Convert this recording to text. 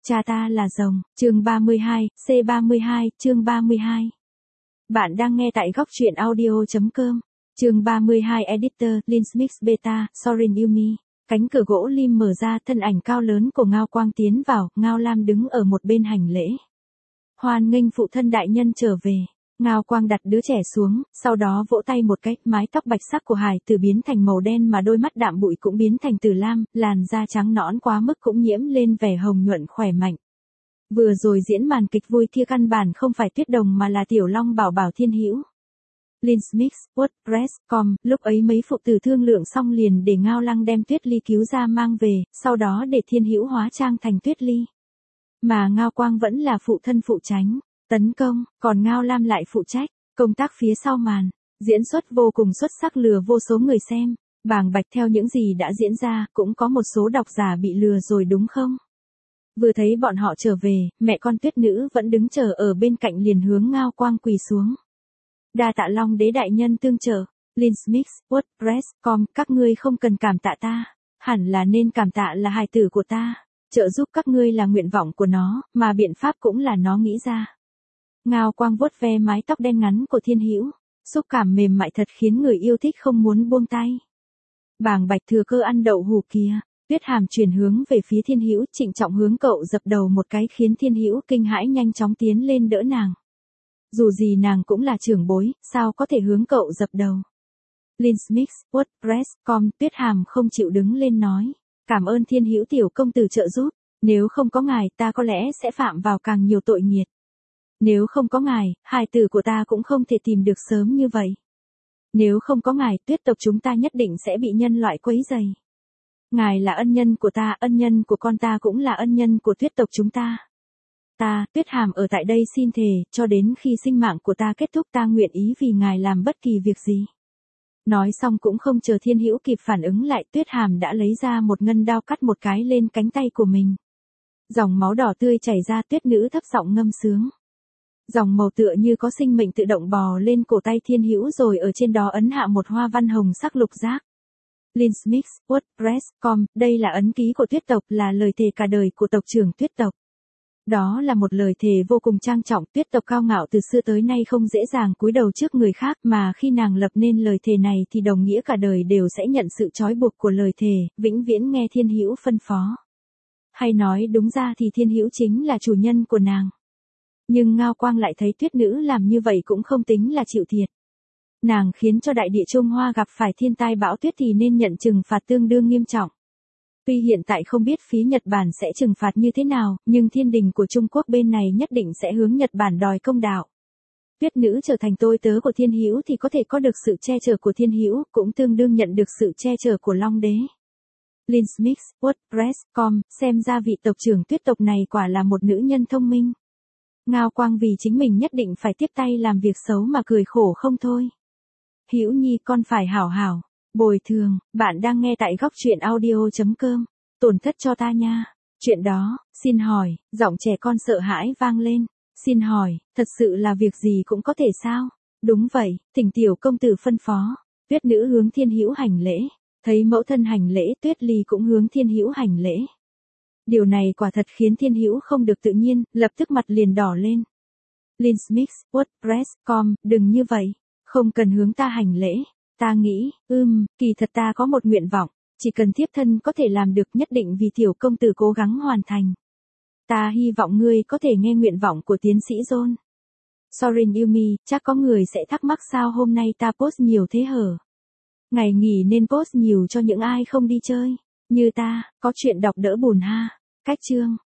Cha ta là rồng, chương 32, C32, chương 32. Bạn đang nghe tại góc truyện audio.com. Chương 32 Editor, Linsmix Beta, Sorin Yumi. Cánh cửa gỗ lim mở ra, thân ảnh cao lớn của Ngao Quang tiến vào, Ngao Lam đứng ở một bên hành lễ. Hoan nghênh phụ thân đại nhân trở về. Ngao Quang đặt đứa trẻ xuống, sau đó vỗ tay một cái, mái tóc bạch sắc của Hải Tử biến thành màu đen mà đôi mắt đạm bụi cũng biến thành tử lam, làn da trắng nõn quá mức cũng nhiễm lên vẻ hồng nhuận khỏe mạnh. Vừa rồi diễn màn kịch vui kia căn bản không phải Tuyết Đồng mà là Tiểu Long Bảo Bảo Thiên Hữu. Linsmix, WordPress.com, lúc ấy mấy phụ tử thương lượng xong liền để Ngao Lăng đem Tuyết Ly cứu ra mang về, sau đó để Thiên Hữu hóa trang thành Tuyết Ly. Mà Ngao Quang vẫn là phụ thân phụ tránh, tấn công, còn Ngao Lam lại phụ trách công tác phía sau màn, diễn xuất vô cùng xuất sắc lừa vô số người xem. Bàng bạch theo những gì đã diễn ra, cũng có một số độc giả bị lừa rồi đúng không? Vừa thấy bọn họ trở về, mẹ con Tuyết Nữ vẫn đứng chờ ở bên cạnh liền hướng Ngao Quang quỳ xuống. Đa tạ Long Đế đại nhân tương trợ. Linsmix, WordPress.com, các ngươi không cần cảm tạ ta, hẳn là nên cảm tạ là hài tử của ta. Trợ giúp các ngươi là nguyện vọng của nó, mà biện pháp cũng là nó nghĩ ra. Ngao Quang vuốt ve mái tóc đen ngắn của Thiên Hữu, xúc cảm mềm mại thật khiến người yêu thích không muốn buông tay. Bàng bạch thừa cơ ăn đậu hũ kia. Tuyết Hàm chuyển hướng về phía Thiên Hữu, trịnh trọng hướng cậu dập đầu một cái khiến Thiên Hữu kinh hãi nhanh chóng tiến lên đỡ nàng. Dù gì nàng cũng là trưởng bối, sao có thể hướng cậu dập đầu. Linsmix, WordPress.com, Tuyết Hàm không chịu đứng lên nói. Cảm ơn Thiên Hữu tiểu công tử trợ giúp, nếu không có ngài ta có lẽ sẽ phạm vào càng nhiều tội nghiệt. Nếu không có ngài, hài tử của ta cũng không thể tìm được sớm như vậy. Nếu không có ngài, Tuyết tộc chúng ta nhất định sẽ bị nhân loại quấy rầy. Ngài là ân nhân của ta, ân nhân của con ta cũng là ân nhân của Tuyết tộc chúng ta. Ta, Tuyết Hàm ở tại đây xin thề, cho đến khi sinh mạng của ta kết thúc ta nguyện ý vì ngài làm bất kỳ việc gì. Nói xong cũng không chờ Thiên Hữu kịp phản ứng lại, Tuyết Hàm đã lấy ra một ngân đao cắt một cái lên cánh tay của mình. Dòng máu đỏ tươi chảy ra, Tuyết Nữ thấp giọng ngâm sướng. Dòng màu tựa như có sinh mệnh tự động bò lên cổ tay Thiên Hữu rồi ở trên đó ấn hạ một hoa văn hồng sắc lục giác. Linsmix, WordPress.com, đây là ấn ký của Tuyết tộc, là lời thề cả đời của tộc trưởng Tuyết tộc. Đó là một lời thề vô cùng trang trọng, Tuyết tộc cao ngạo từ xưa tới nay không dễ dàng cúi đầu trước người khác, mà khi nàng lập nên lời thề này thì đồng nghĩa cả đời đều sẽ nhận sự trói buộc của lời thề, vĩnh viễn nghe Thiên Hữu phân phó. Hay nói đúng ra thì Thiên Hữu chính là chủ nhân của nàng. Nhưng Ngao Quang lại thấy Tuyết Nữ làm như vậy cũng không tính là chịu thiệt. Nàng khiến cho đại địa Trung Hoa gặp phải thiên tai bão tuyết thì nên nhận trừng phạt tương đương nghiêm trọng. Tuy hiện tại không biết phía Nhật Bản sẽ trừng phạt như thế nào, nhưng thiên đình của Trung Quốc bên này nhất định sẽ hướng Nhật Bản đòi công đạo. Tuyết Nữ trở thành tôi tớ của Thiên Hữu thì có thể có được sự che chở của Thiên Hữu, cũng tương đương nhận được sự che chở của Long Đế. Linsmix, WordPress.com, xem ra vị tộc trưởng Tuyết tộc này quả là một nữ nhân thông minh. Ngao Quang vì chính mình nhất định phải tiếp tay làm việc xấu mà cười khổ không thôi. Hữu Nhi con phải hảo hảo, bồi thường, bạn đang nghe tại góc truyện audio.com, tổn thất cho ta nha. Chuyện đó, xin hỏi, giọng trẻ con sợ hãi vang lên. Xin hỏi, thật sự là việc gì cũng có thể sao? Đúng vậy, thỉnh tiểu công tử phân phó. Tuyết Nữ hướng Thiên Hữu hành lễ, thấy mẫu thân hành lễ, Tuyết Ly cũng hướng Thiên Hữu hành lễ. Điều này quả thật khiến Thiên Hữu không được tự nhiên, lập tức mặt liền đỏ lên. Linsmix, WordPress.com, đừng như vậy, không cần hướng ta hành lễ. Ta nghĩ, kỳ thật ta có một nguyện vọng, chỉ cần thiếp thân có thể làm được nhất định vì tiểu công tử cố gắng hoàn thành. Ta hy vọng ngươi có thể nghe nguyện vọng của tiến sĩ John. Sorin Yumi, chắc có người sẽ thắc mắc sao hôm nay ta post nhiều thế hở. Ngày nghỉ nên post nhiều cho những ai không đi chơi. Như ta, có chuyện đọc đỡ buồn ha. Cách chương,